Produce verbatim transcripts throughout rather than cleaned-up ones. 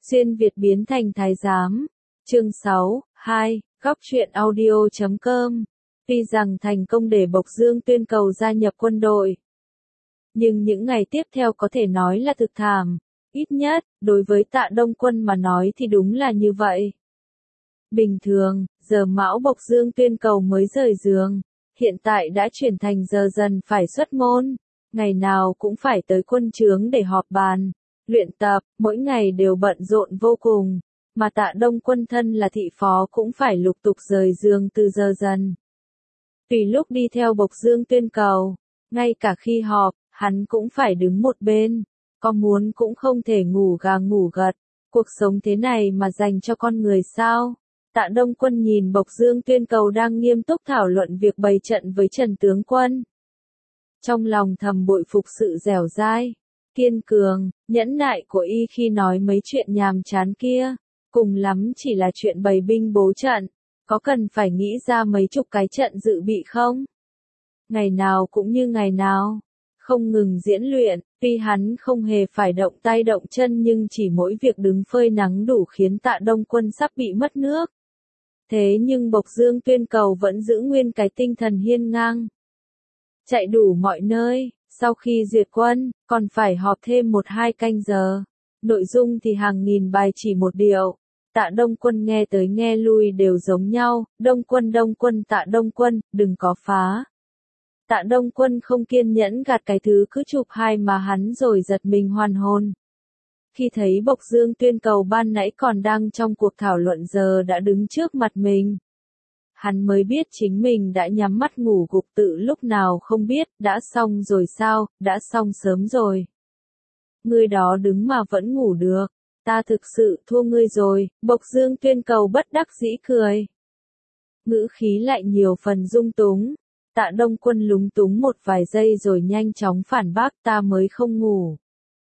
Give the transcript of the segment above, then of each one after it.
Xuyên Việt biến thành thái giám. Chương sáu, hai, góc truyện audio chấm com. Tuy rằng thành công để Bộc Dương Tuyên cầu gia nhập quân đội, nhưng những ngày tiếp theo có thể nói là thực thảm. Ít nhất, đối với Tạ Đông Quân mà nói thì đúng là như vậy. Bình thường, giờ mão Bộc Dương Tuyên cầu mới rời giường, hiện tại đã chuyển thành giờ dần phải xuất môn. Ngày nào cũng phải tới quân trướng để họp bàn, luyện tập, mỗi ngày đều bận rộn vô cùng. Mà Tạ Đông Quân thân là thị phó cũng phải lục tục rời giường từ giờ dần. Tùy lúc đi theo Bộc Dương Tuyên cầu, ngay cả khi họp, hắn cũng phải đứng một bên, có muốn cũng không thể ngủ gà ngủ gật. Cuộc sống thế này mà dành cho con người sao? Tạ Đông Quân nhìn Bộc Dương Tuyên cầu đang nghiêm túc thảo luận việc bày trận với Trần tướng quân. Trong lòng thầm bội phục sự dẻo dai, kiên cường, nhẫn nại của y khi nói mấy chuyện nhàm chán kia, cùng lắm chỉ là chuyện bày binh bố trận, có cần phải nghĩ ra mấy chục cái trận dự bị không? Ngày nào cũng như ngày nào, không ngừng diễn luyện, tuy hắn không hề phải động tay động chân nhưng chỉ mỗi việc đứng phơi nắng đủ khiến Tạ Đông Quân sắp bị mất nước. Thế nhưng Bộc Dương Tuyên cầu vẫn giữ nguyên cái tinh thần hiên ngang, chạy đủ mọi nơi. Sau khi duyệt quân, còn phải họp thêm một hai canh giờ. Nội dung thì hàng nghìn bài chỉ một điệu. Tạ Đông Quân nghe tới nghe lui đều giống nhau. Đông Quân Đông Quân Tạ Đông Quân, đừng có phá. Tạ Đông Quân không kiên nhẫn gạt cái thứ cứ chụp hai mà hắn rồi giật mình hoàn hồn. Khi thấy Bộc Dương Tuyên cầu ban nãy còn đang trong cuộc thảo luận giờ đã đứng trước mặt mình, hắn mới biết chính mình đã nhắm mắt ngủ gục tự lúc nào không biết. Đã xong rồi sao? Đã xong sớm rồi. Ngươi đó đứng mà vẫn ngủ được. Ta thực sự thua ngươi rồi. Bộc Dương Tuyên cầu bất đắc dĩ cười, ngữ khí lại nhiều phần dung túng. Tạ Đông Quân lúng túng một vài giây rồi nhanh chóng phản bác, ta mới không ngủ.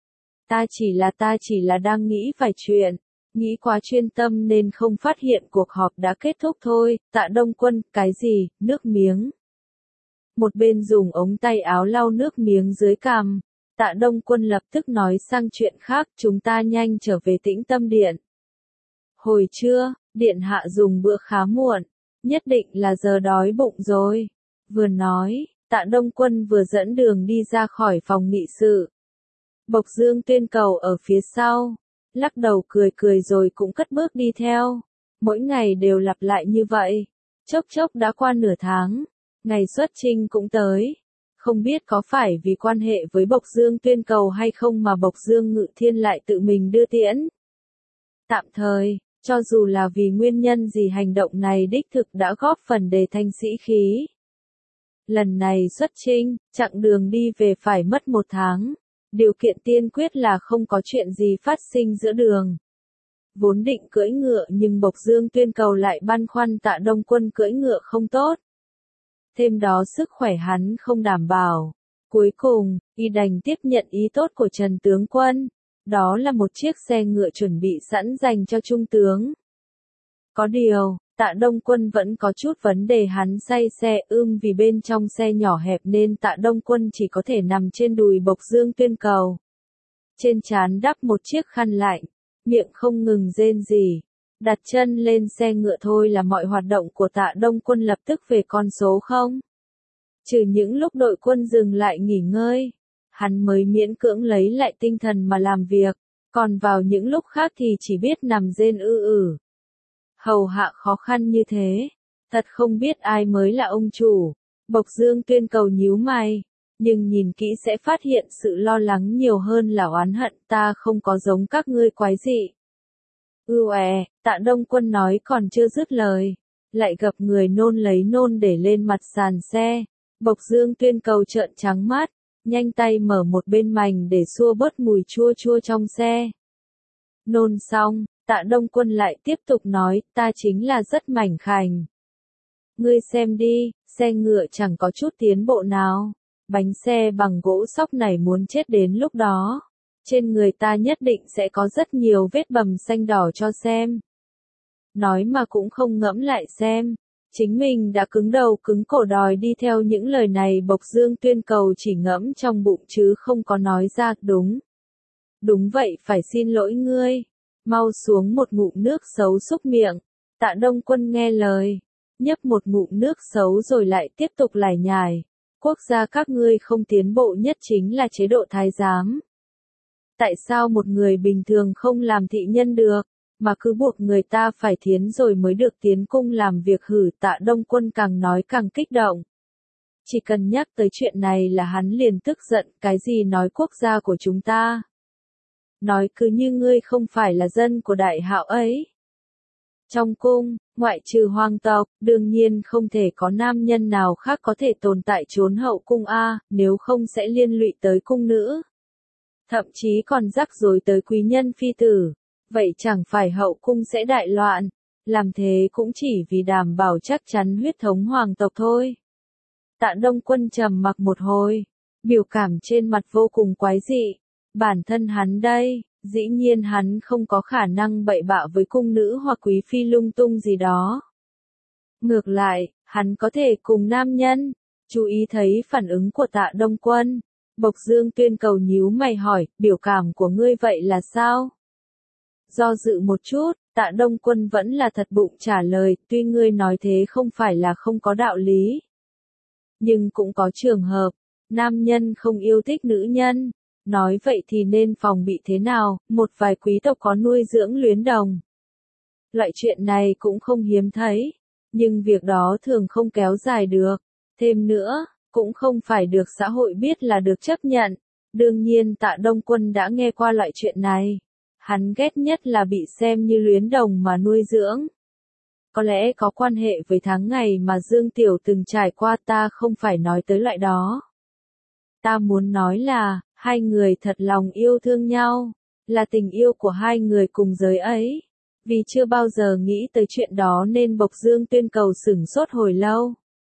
Ta chỉ là ta chỉ là đang nghĩ vài chuyện. Nghĩ quá chuyên tâm nên không phát hiện cuộc họp đã kết thúc thôi. Tạ Đông Quân, cái gì? Nước miếng. Một bên dùng ống tay áo lau nước miếng dưới cằm. Tạ Đông Quân lập tức nói sang chuyện khác, chúng ta nhanh trở về Tĩnh Tâm Điện. Hồi trưa, điện hạ dùng bữa khá muộn, nhất định là giờ đói bụng rồi. Vừa nói, Tạ Đông Quân vừa dẫn đường đi ra khỏi phòng nghị sự. Bộc Dương Tuyên cầu ở phía sau, lắc đầu cười cười rồi cũng cất bước đi theo. Mỗi ngày đều lặp lại như vậy. Chốc chốc đã qua nửa tháng, ngày xuất chinh cũng tới. Không biết có phải vì quan hệ với Bộc Dương Tuyên cầu hay không mà Bộc Dương Ngự Thiên lại tự mình đưa tiễn. Tạm thời, cho dù là vì nguyên nhân gì hành động này đích thực đã góp phần đề thanh sĩ khí. Lần này xuất chinh, chặng đường đi về phải mất một tháng. Điều kiện tiên quyết là không có chuyện gì phát sinh giữa đường. Vốn định cưỡi ngựa nhưng Bộc Dương Tuyên cầu lại băn khoăn Tạ Đông Quân cưỡi ngựa không tốt. Thêm đó sức khỏe hắn không đảm bảo. Cuối cùng, y đành tiếp nhận ý tốt của Trần tướng quân. Đó là một chiếc xe ngựa chuẩn bị sẵn dành cho trung tướng. Có điều, Tạ Đông Quân vẫn có chút vấn đề, hắn say xe ưm vì bên trong xe nhỏ hẹp nên Tạ Đông Quân chỉ có thể nằm trên đùi Bộc Dương Tuyên cầu. Trên trán đắp một chiếc khăn lạnh, miệng không ngừng rên rỉ. Đặt chân lên xe ngựa thôi là mọi hoạt động của Tạ Đông Quân lập tức về con số không. Trừ những lúc đội quân dừng lại nghỉ ngơi, hắn mới miễn cưỡng lấy lại tinh thần mà làm việc, còn vào những lúc khác thì chỉ biết nằm rên ư ử. Hầu hạ khó khăn như thế, thật không biết ai mới là ông chủ. Bộc Dương Tuyên cầu nhíu mày, nhưng nhìn kỹ sẽ phát hiện sự lo lắng nhiều hơn là oán hận. Ta không có giống các ngươi quái dị. Ư ẹ, Tạ Đông Quân nói còn chưa dứt lời, lại gặp người nôn lấy nôn để lên mặt sàn xe. Bộc Dương Tuyên cầu trợn trắng mắt, nhanh tay mở một bên mành để xua bớt mùi chua chua trong xe. Nôn xong, Tạ Đông Quân lại tiếp tục nói, ta chính là rất mảnh khảnh. Ngươi xem đi, xe ngựa chẳng có chút tiến bộ nào. Bánh xe bằng gỗ xóc này muốn chết đến lúc đó. Trên người ta nhất định sẽ có rất nhiều vết bầm xanh đỏ cho xem. Nói mà cũng không ngẫm lại xem. Chính mình đã cứng đầu cứng cổ đòi đi theo những lời này. Bộc Dương Tuyên cầu chỉ ngẫm trong bụng chứ không có nói ra. Đúng. Đúng vậy, phải xin lỗi ngươi. mau xuống một ngụm nước xấu xúc miệng. Tạ Đông Quân nghe lời, nhấp một ngụm nước xấu rồi lại tiếp tục lải nhải. Quốc gia các ngươi không tiến bộ nhất chính là chế độ thái giám. Tại sao một người bình thường không làm thị nhân được, mà cứ buộc người ta phải thiến rồi mới được tiến cung làm việc hử? Tạ Đông Quân càng nói càng kích động. Chỉ cần nhắc tới chuyện này là hắn liền tức giận, cái gì nói quốc gia của chúng ta? Nói cứ như ngươi không phải là dân của đại hạo ấy. Trong cung, ngoại trừ hoàng tộc, đương nhiên không thể có nam nhân nào khác có thể tồn tại trốn hậu cung a, nếu không sẽ liên lụy tới cung nữ. Thậm chí còn rắc rối tới quý nhân phi tử, vậy chẳng phải hậu cung sẽ đại loạn, làm thế cũng chỉ vì đảm bảo chắc chắn huyết thống hoàng tộc thôi. Tạ Đông Quân trầm mặc một hồi, biểu cảm trên mặt vô cùng quái dị, bản thân hắn đây, dĩ nhiên hắn không có khả năng bậy bạ với cung nữ hoặc quý phi lung tung gì đó. Ngược lại, hắn có thể cùng nam nhân. Chú ý thấy phản ứng của Tạ Đông Quân, Bộc Dương Tuyên Cầu nhíu mày hỏi, biểu cảm của ngươi vậy là sao? Do dự một chút, Tạ Đông Quân vẫn là thật bụng trả lời, tuy ngươi nói thế không phải là không có đạo lý. Nhưng cũng có trường hợp, nam nhân không yêu thích nữ nhân. Nói vậy thì nên phòng bị thế nào, một vài quý tộc có nuôi dưỡng luyến đồng. Loại chuyện này cũng không hiếm thấy, nhưng việc đó thường không kéo dài được. Thêm nữa, cũng không phải được xã hội biết là được chấp nhận. Đương nhiên Tạ Đông Quân đã nghe qua loại chuyện này. Hắn ghét nhất là bị xem như luyến đồng mà nuôi dưỡng. Có lẽ có quan hệ với tháng ngày mà Dương Tiểu từng trải qua, ta không phải nói tới loại đó. Ta muốn nói là, hai người thật lòng yêu thương nhau, là tình yêu của hai người cùng giới ấy. Vì chưa bao giờ nghĩ tới chuyện đó nên Bộc Dương Tuyên Cầu sửng sốt hồi lâu.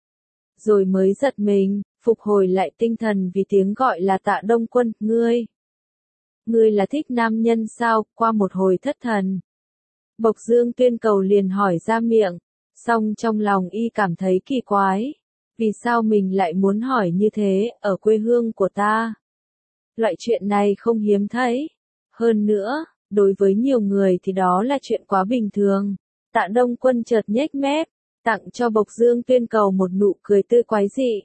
Rồi mới giật mình, phục hồi lại tinh thần vì tiếng gọi là Tạ Đông Quân, ngươi. Ngươi là thích nam nhân sao? Qua một hồi thất thần, Bộc Dương Tuyên Cầu liền hỏi ra miệng, song trong lòng y cảm thấy kỳ quái. Vì sao mình lại muốn hỏi như thế, ở quê hương của ta? Loại chuyện này không hiếm thấy. Hơn nữa, đối với nhiều người thì đó là chuyện quá bình thường. Tạ Đông Quân chợt nhếch mép, tặng cho Bộc Dương Tuyên Cầu một nụ cười tươi quái dị.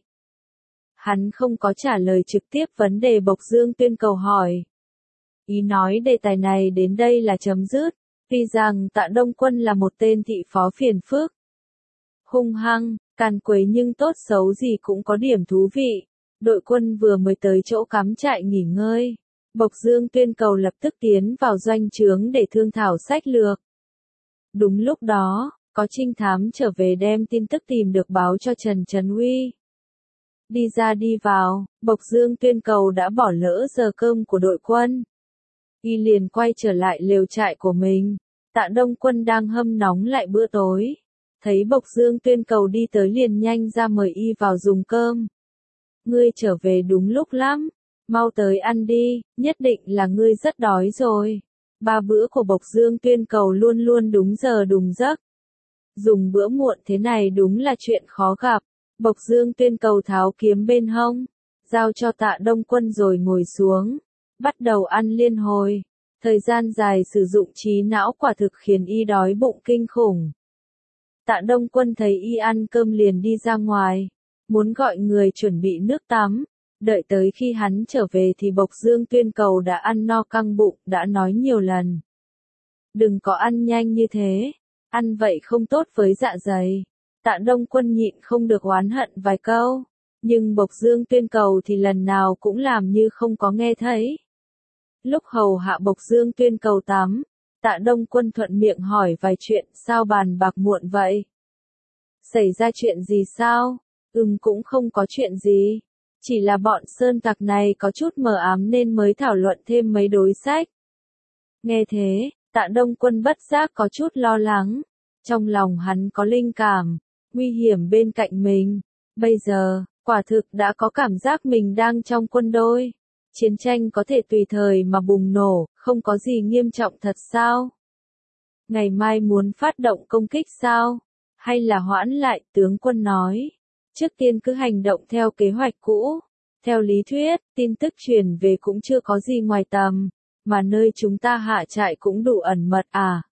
Hắn không có trả lời trực tiếp vấn đề Bộc Dương Tuyên Cầu hỏi. Ý nói đề tài này đến đây là chấm dứt, vì rằng Tạ Đông Quân là một tên thị phó phiền phức. Hung hăng, càn quấy nhưng tốt xấu gì cũng có điểm thú vị. Đội quân vừa mới tới chỗ cắm trại nghỉ ngơi. Bộc Dương Tuyên Cầu lập tức tiến vào doanh trướng để thương thảo sách lược. Đúng lúc đó, có trinh thám trở về đem tin tức tìm được báo cho Trần Trấn Uy. Đi ra đi vào, Bộc Dương Tuyên Cầu đã bỏ lỡ giờ cơm của đội quân. Y liền quay trở lại lều trại của mình. Tạ Đông Quân đang hâm nóng lại bữa tối. Thấy Bộc Dương Tuyên Cầu đi tới liền nhanh ra mời y vào dùng cơm. Ngươi trở về đúng lúc lắm, mau tới ăn đi, nhất định là ngươi rất đói rồi. Ba bữa của Bộc Dương Tuyên Cầu luôn luôn đúng giờ đúng giấc. Dùng bữa muộn thế này đúng là chuyện khó gặp. Bộc Dương Tuyên Cầu tháo kiếm bên hông, giao cho Tạ Đông Quân rồi ngồi xuống, bắt đầu ăn liên hồi. Thời gian dài sử dụng trí não quả thực khiến y đói bụng kinh khủng. Tạ Đông Quân thấy y ăn cơm liền đi ra ngoài, muốn gọi người chuẩn bị nước tắm. Đợi tới khi hắn trở về thì Bộc Dương Tuyên Cầu đã ăn no căng bụng, đã nói nhiều lần. Đừng có ăn nhanh như thế, ăn vậy không tốt với dạ dày. Tạ Đông Quân nhịn không được oán hận vài câu, nhưng Bộc Dương Tuyên Cầu thì lần nào cũng làm như không có nghe thấy. Lúc hầu hạ Bộc Dương Tuyên Cầu tắm, Tạ Đông Quân thuận miệng hỏi vài chuyện, sao bàn bạc muộn vậy? Xảy ra chuyện gì sao? Ừm cũng không có chuyện gì. Chỉ là bọn sơn tặc này có chút mờ ám nên mới thảo luận thêm mấy đối sách. Nghe thế, Tạ Đông Quân bất giác có chút lo lắng. Trong lòng hắn có linh cảm, nguy hiểm bên cạnh mình. Bây giờ, quả thực đã có cảm giác mình đang trong quân đội. Chiến tranh có thể tùy thời mà bùng nổ, không có gì nghiêm trọng thật sao? Ngày mai muốn phát động công kích sao? Hay là hoãn lại? Tướng quân nói. Trước tiên cứ hành động theo kế hoạch cũ. Theo lý thuyết, tin tức truyền về cũng chưa có gì ngoài tầm. mà nơi chúng ta hạ trại cũng đủ ẩn mật à.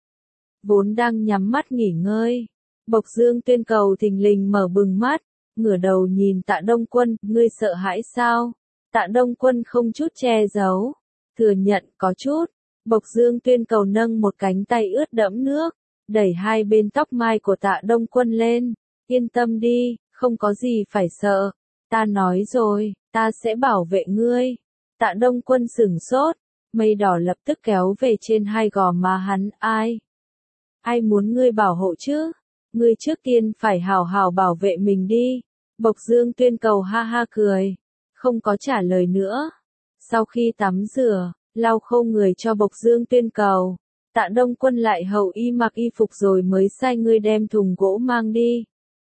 Vốn đang nhắm mắt nghỉ ngơi, Bộc Dương Tuyên Cầu thình lình mở bừng mắt, ngửa đầu nhìn Tạ Đông Quân, ngươi sợ hãi sao? Tạ Đông Quân không chút che giấu, thừa nhận có chút. Bộc Dương Tuyên Cầu nâng một cánh tay ướt đẫm nước, đẩy hai bên tóc mai của Tạ Đông Quân lên, yên tâm đi, không có gì phải sợ, ta nói rồi, ta sẽ bảo vệ ngươi. Tạ Đông Quân sửng sốt, mây đỏ lập tức kéo về trên hai gò má hắn, ai? Ai muốn ngươi bảo hộ chứ? Ngươi trước tiên phải hào hào bảo vệ mình đi. Bộc Dương Tuyên Cầu ha ha cười, không có trả lời nữa. Sau khi tắm rửa, lau khô người cho Bộc Dương Tuyên Cầu, Tạ Đông Quân lại hậu y mặc y phục rồi mới sai ngươi đem thùng gỗ mang đi.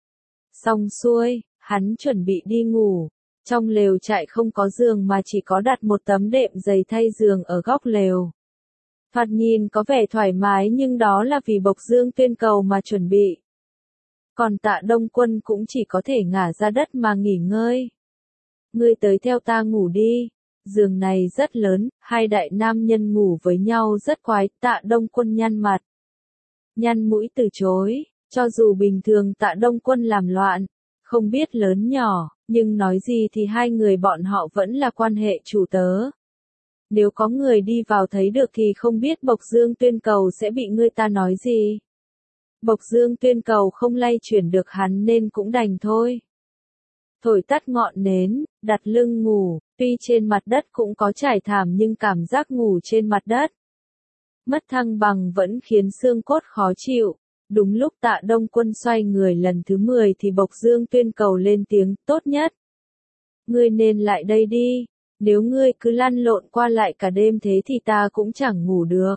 Xong xuôi, hắn chuẩn bị đi ngủ. Trong lều trại không có giường mà chỉ có đặt một tấm đệm dày thay giường ở góc lều. Thoạt nhìn có vẻ thoải mái nhưng đó là vì Bộc Dương Tuyên Cầu mà chuẩn bị. Còn Tạ Đông Quân cũng chỉ có thể ngả ra đất mà nghỉ ngơi. Ngươi tới theo ta ngủ đi. Giường này rất lớn, hai đại nam nhân ngủ với nhau rất quái. Tạ Đông Quân nhăn mặt, nhăn mũi từ chối. Cho dù bình thường Tạ Đông Quân làm loạn, không biết lớn nhỏ, nhưng nói gì thì hai người bọn họ vẫn là quan hệ chủ tớ. Nếu có người đi vào thấy được thì không biết Bộc Dương Tuyên Cầu sẽ bị người ta nói gì. Bộc Dương Tuyên Cầu không lay chuyển được hắn nên cũng đành thôi. Thổi tắt ngọn nến, đặt lưng ngủ, tuy trên mặt đất cũng có trải thảm nhưng cảm giác ngủ trên mặt đất mất thăng bằng vẫn khiến xương cốt khó chịu. Đúng lúc Tạ Đông Quân xoay người lần thứ mười thì Bộc Dương Tuyên Cầu lên tiếng, tốt nhất. Ngươi nên lại đây đi, nếu ngươi cứ lăn lộn qua lại cả đêm thế thì ta cũng chẳng ngủ được.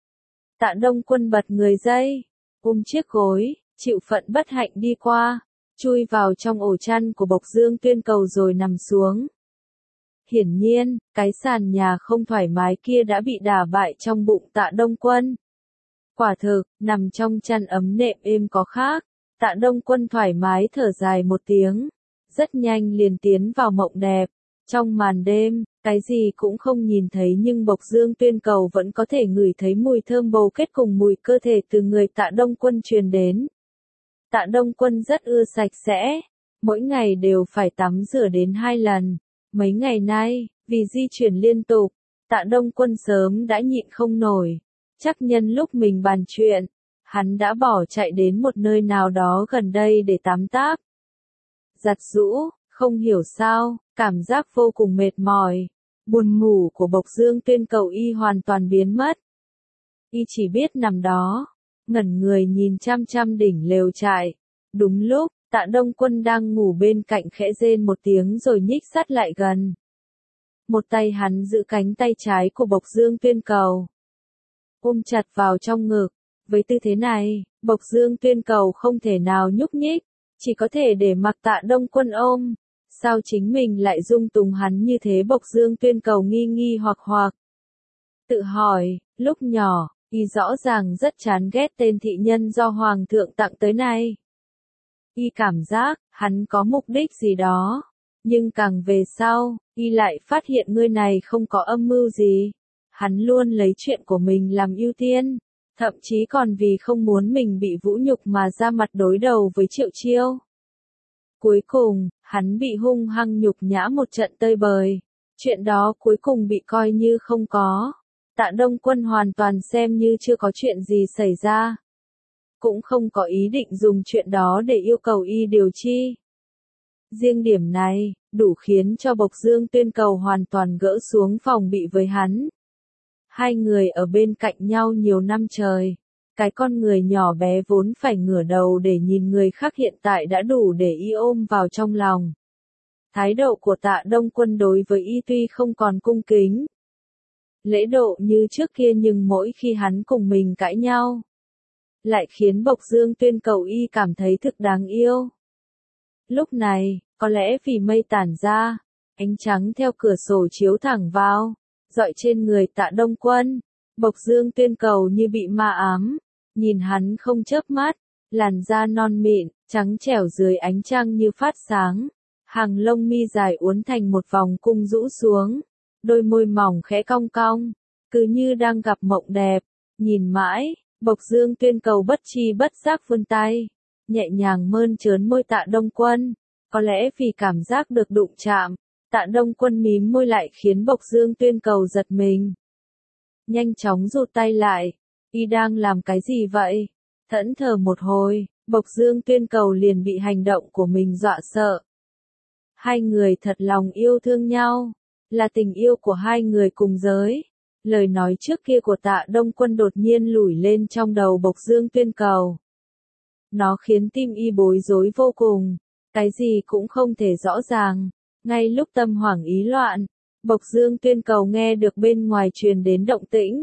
Tạ Đông Quân bật người dậy, ôm chiếc gối, chịu phận bất hạnh đi qua, chui vào trong ổ chăn của Bộc Dương Tuyên Cầu rồi nằm xuống. Hiển nhiên, cái sàn nhà không thoải mái kia đã bị đả bại trong bụng Tạ Đông Quân. Quả thực, nằm trong chăn ấm nệm êm có khác, Tạ Đông Quân thoải mái thở dài một tiếng, rất nhanh liền tiến vào mộng đẹp. Trong màn đêm, cái gì cũng không nhìn thấy nhưng Bộc Dương Tuyên Cầu vẫn có thể ngửi thấy mùi thơm bầu kết cùng mùi cơ thể từ người Tạ Đông Quân truyền đến. Tạ Đông Quân rất ưa sạch sẽ, mỗi ngày đều phải tắm rửa đến hai lần. Mấy ngày nay, vì di chuyển liên tục, Tạ Đông Quân sớm đã nhịn không nổi. Chắc nhân lúc mình bàn chuyện, hắn đã bỏ chạy đến một nơi nào đó gần đây để tắm táp. Giặt giũ, không hiểu sao, cảm giác vô cùng mệt mỏi, buồn ngủ của Bộc Dương Tuyên Cầu y hoàn toàn biến mất. Y chỉ biết nằm đó, ngẩn người nhìn chăm chăm đỉnh lều trại. Đúng lúc, Tạ Đông Quân đang ngủ bên cạnh khẽ rên một tiếng rồi nhích sát lại gần. Một tay hắn giữ cánh tay trái của Bộc Dương Tuyên Cầu, ôm chặt vào trong ngực. Với tư thế này, Bộc Dương Tuyên Cầu không thể nào nhúc nhích, chỉ có thể để mặc Tạ Đông Quân ôm. Sao chính mình lại dung túng hắn như thế? Bộc Dương Tuyên Cầu nghi nghi hoặc hoặc tự hỏi, lúc nhỏ, y rõ ràng rất chán ghét tên thị nhân do Hoàng thượng tặng tới này. Y cảm giác, hắn có mục đích gì đó. Nhưng càng về sau, y lại phát hiện người này không có âm mưu gì. Hắn luôn lấy chuyện của mình làm ưu tiên, thậm chí còn vì không muốn mình bị vũ nhục mà ra mặt đối đầu với Triệu Chiêu. Cuối cùng, hắn bị hung hăng nhục nhã một trận tơi bời. Chuyện đó cuối cùng bị coi như không có. Tạ Đông Quân hoàn toàn xem như chưa có chuyện gì xảy ra. Cũng không có ý định dùng chuyện đó để yêu cầu y điều chi. Riêng điểm này, đủ khiến cho Bộc Dương Tuyên Cầu hoàn toàn gỡ xuống phòng bị với hắn. Hai người ở bên cạnh nhau nhiều năm trời. Cái con người nhỏ bé vốn phải ngửa đầu để nhìn người khác hiện tại đã đủ để y ôm vào trong lòng. Thái độ của Tạ Đông Quân đối với y tuy không còn cung kính, lễ độ như trước kia nhưng mỗi khi hắn cùng mình cãi nhau, lại khiến Bộc Dương Tuyên Cầu y cảm thấy thực đáng yêu. Lúc này, có lẽ vì mây tản ra, ánh trắng theo cửa sổ chiếu thẳng vào, rọi trên người Tạ Đông Quân. Bộc Dương Tuyên Cầu như bị ma ám, nhìn hắn không chớp mắt, làn da non mịn, trắng trẻo dưới ánh trăng như phát sáng, hàng lông mi dài uốn thành một vòng cung rũ xuống, đôi môi mỏng khẽ cong cong, cứ như đang gặp mộng đẹp, nhìn mãi, Bộc Dương Tuyên Cầu bất chi bất giác vươn tay, nhẹ nhàng mơn trớn môi Tạ Đông Quân, có lẽ vì cảm giác được đụng chạm, Tạ Đông Quân mím môi lại khiến Bộc Dương Tuyên Cầu giật mình. Nhanh chóng rụt tay lại, y đang làm cái gì vậy? Thẫn thờ một hồi, Bộc Dương Tuyên Cầu liền bị hành động của mình dọa sợ. Hai người thật lòng yêu thương nhau, là tình yêu của hai người cùng giới. Lời nói trước kia của Tạ Đông Quân đột nhiên lủi lên trong đầu Bộc Dương Tuyên Cầu. Nó khiến tim y bối rối vô cùng, cái gì cũng không thể rõ ràng. Ngay lúc tâm hoảng ý loạn, Bộc Dương Tuyên Cầu nghe được bên ngoài truyền đến động tĩnh.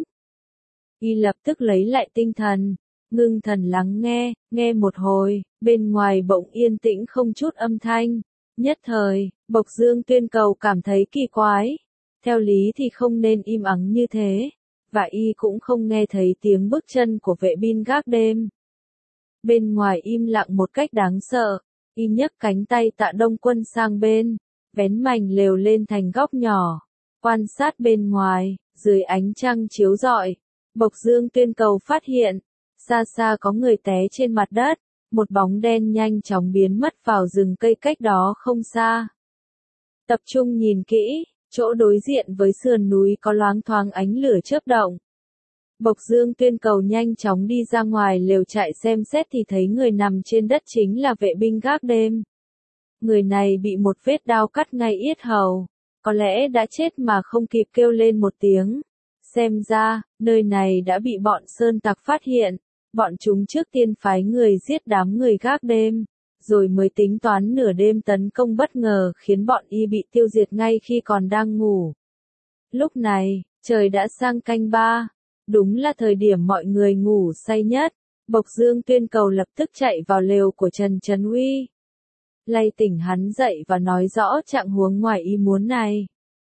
Y lập tức lấy lại tinh thần, ngưng thần lắng nghe, nghe một hồi, bên ngoài bỗng yên tĩnh không chút âm thanh. Nhất thời, Bộc Dương Tuyên Cầu cảm thấy kỳ quái. Theo lý thì không nên im ắng như thế, và y cũng không nghe thấy tiếng bước chân của vệ binh gác đêm. Bên ngoài im lặng một cách đáng sợ, y nhấc cánh tay Tạ Đông Quân sang bên, vén mành lều lên thành góc nhỏ, quan sát bên ngoài, dưới ánh trăng chiếu rọi, Bộc Dương Tuyên Cầu phát hiện, xa xa có người té trên mặt đất, một bóng đen nhanh chóng biến mất vào rừng cây cách đó không xa. Tập trung nhìn kỹ, chỗ đối diện với sườn núi có loáng thoáng ánh lửa chớp động. Bộc Dương Tuyên Cầu nhanh chóng đi ra ngoài lều trại xem xét thì thấy người nằm trên đất chính là vệ binh gác đêm. Người này bị một vết đao cắt ngay yết hầu, có lẽ đã chết mà không kịp kêu lên một tiếng. Xem ra, nơi này đã bị bọn sơn tặc phát hiện, bọn chúng trước tiên phái người giết đám người gác đêm, rồi mới tính toán nửa đêm tấn công bất ngờ khiến bọn y bị tiêu diệt ngay khi còn đang ngủ. Lúc này, trời đã sang canh ba, đúng là thời điểm mọi người ngủ say nhất. Bộc Dương Tuyên Cầu lập tức chạy vào lều của Trần Trấn Uy, lay tỉnh hắn dậy và nói rõ trạng huống ngoài ý muốn này.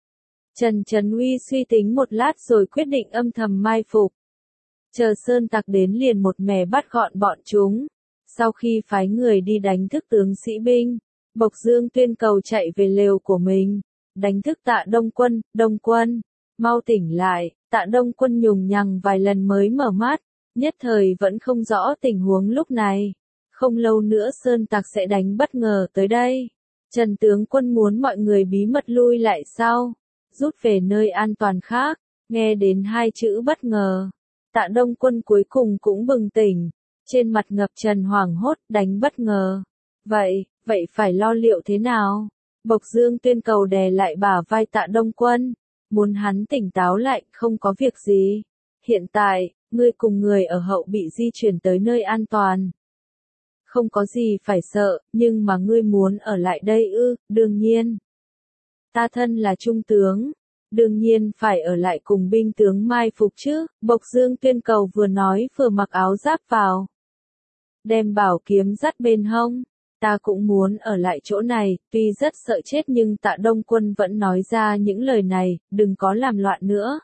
Trần Trấn Uy suy tính một lát rồi quyết định âm thầm mai phục. Chờ sơn tặc đến liền một mẻ bắt gọn bọn chúng. Sau khi phái người đi đánh thức tướng sĩ binh, Bộc Dương Tuyên Cầu chạy về lều của mình, đánh thức Tạ Đông Quân. Đông Quân, mau tỉnh lại. Tạ Đông Quân nhùng nhằng vài lần mới mở mắt, nhất thời vẫn không rõ tình huống lúc này. Không lâu nữa sơn tặc sẽ đánh bất ngờ tới đây. Trần tướng quân muốn mọi người bí mật lui lại sau, rút về nơi an toàn khác. Nghe đến hai chữ bất ngờ, Tạ Đông Quân cuối cùng cũng bừng tỉnh, trên mặt ngập trần hoảng hốt. Đánh bất ngờ, vậy, vậy phải lo liệu thế nào? Bộc Dương Tuyên Cầu đè lại bả vai Tạ Đông Quân, muốn hắn tỉnh táo lại. Không có việc gì, hiện tại, ngươi cùng người ở hậu bị di chuyển tới nơi an toàn. Không có gì phải sợ, nhưng mà ngươi muốn ở lại đây ư? Đương nhiên. Ta thân là trung tướng, đương nhiên phải ở lại cùng binh tướng mai phục chứ. Bộc Dương Tuyên Cầu vừa nói vừa mặc áo giáp vào, đem bảo kiếm dắt bên hông. Ta cũng muốn ở lại chỗ này, tuy rất sợ chết nhưng Tạ Đông Quân vẫn nói ra những lời này, đừng có làm loạn nữa.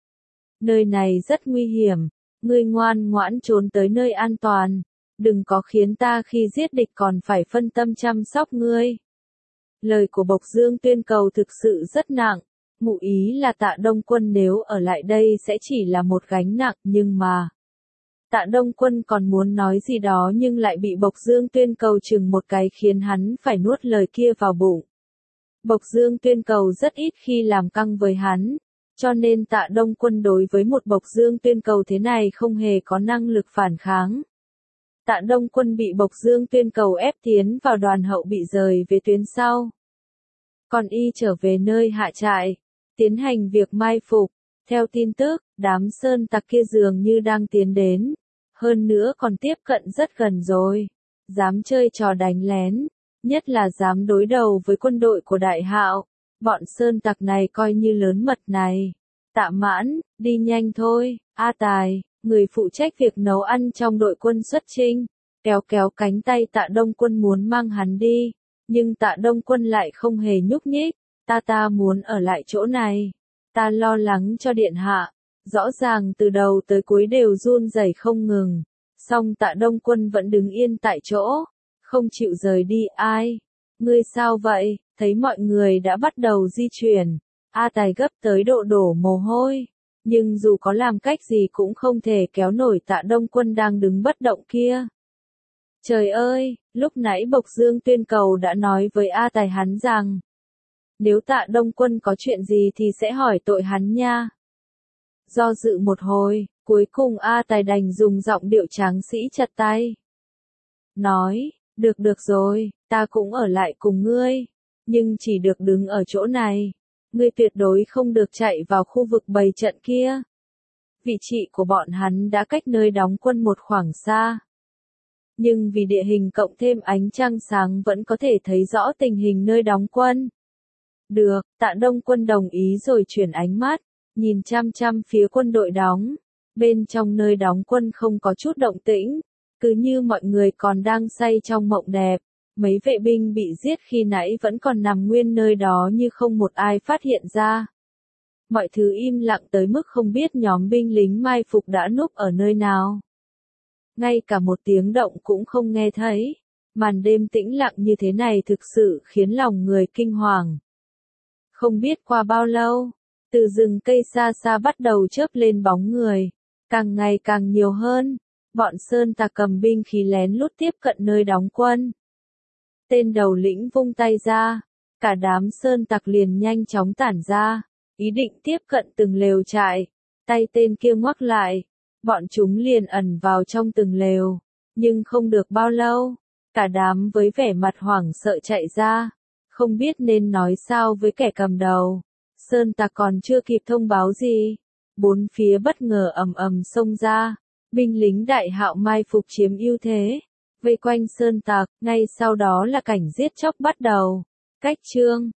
Nơi này rất nguy hiểm, ngươi ngoan ngoãn trốn tới nơi an toàn, đừng có khiến ta khi giết địch còn phải phân tâm chăm sóc ngươi. Lời của Bộc Dương Tuyên Cầu thực sự rất nặng, ngụ ý là Tạ Đông Quân nếu ở lại đây sẽ chỉ là một gánh nặng, nhưng mà... Tạ Đông Quân còn muốn nói gì đó nhưng lại bị Bộc Dương Tuyên Cầu chừng một cái khiến hắn phải nuốt lời kia vào bụng. Bộc Dương Tuyên Cầu rất ít khi làm căng với hắn, cho nên Tạ Đông Quân đối với một Bộc Dương Tuyên Cầu thế này không hề có năng lực phản kháng. Tạ Đông Quân bị Bộc Dương Tuyên Cầu ép tiến vào đoàn hậu bị rời về tuyến sau. Còn y trở về nơi hạ trại, tiến hành việc mai phục. Theo tin tức, đám sơn tặc kia dường như đang tiến đến, hơn nữa còn tiếp cận rất gần rồi. Dám chơi trò đánh lén, nhất là dám đối đầu với quân đội của Đại Hạo. Bọn sơn tặc này coi như lớn mật này. Tạ Mãn, đi nhanh thôi. A Tài, người phụ trách việc nấu ăn trong đội quân xuất chinh, kéo kéo cánh tay Tạ Đông Quân muốn mang hắn đi, nhưng Tạ Đông Quân lại không hề nhúc nhích. Ta ta muốn ở lại chỗ này. Ta lo lắng cho điện hạ. Rõ ràng từ đầu tới cuối đều run rẩy không ngừng. Song Tạ Đông Quân vẫn đứng yên tại chỗ, không chịu rời đi. Ai? Ngươi sao vậy? Thấy mọi người đã bắt đầu di chuyển, A Tài gấp tới độ đổ mồ hôi. Nhưng dù có làm cách gì cũng không thể kéo nổi Tạ Đông Quân đang đứng bất động kia. Trời ơi, lúc nãy Bộc Dương Tuyên Cầu đã nói với A Tài hắn rằng, nếu Tạ Đông Quân có chuyện gì thì sẽ hỏi tội hắn nha. Do dự một hồi, cuối cùng A Tài đành dùng giọng điệu tráng sĩ chặt tay. Nói, được được rồi, ta cũng ở lại cùng ngươi, nhưng chỉ được đứng ở chỗ này. Ngươi tuyệt đối không được chạy vào khu vực bày trận kia. Vị trí của bọn hắn đã cách nơi đóng quân một khoảng xa. Nhưng vì địa hình cộng thêm ánh trăng sáng vẫn có thể thấy rõ tình hình nơi đóng quân. Được, Tạ Đông Quân đồng ý rồi chuyển ánh mắt, nhìn chăm chăm phía quân đội đóng. Bên trong nơi đóng quân không có chút động tĩnh, cứ như mọi người còn đang say trong mộng đẹp. Mấy vệ binh bị giết khi nãy vẫn còn nằm nguyên nơi đó như không một ai phát hiện ra. Mọi thứ im lặng tới mức không biết nhóm binh lính mai phục đã núp ở nơi nào. Ngay cả một tiếng động cũng không nghe thấy. Màn đêm tĩnh lặng như thế này thực sự khiến lòng người kinh hoàng. Không biết qua bao lâu, từ rừng cây xa xa bắt đầu chớp lên bóng người. Càng ngày càng nhiều hơn, bọn sơn tặc cầm binh khí lén lút tiếp cận nơi đóng quân. Tên đầu lĩnh vung tay ra, cả đám sơn tặc liền nhanh chóng tản ra, ý định tiếp cận từng lều trại. Tay tên kia ngoắc lại, bọn chúng liền ẩn vào trong từng lều, nhưng không được bao lâu, cả đám với vẻ mặt hoảng sợ chạy ra, không biết nên nói sao với kẻ cầm đầu. Sơn tặc còn chưa kịp thông báo gì, bốn phía bất ngờ ầm ầm xông ra, binh lính Đại Hạo mai phục chiếm ưu thế, vây quanh sơn tặc, ngay sau đó là cảnh giết chóc bắt đầu. Cách chương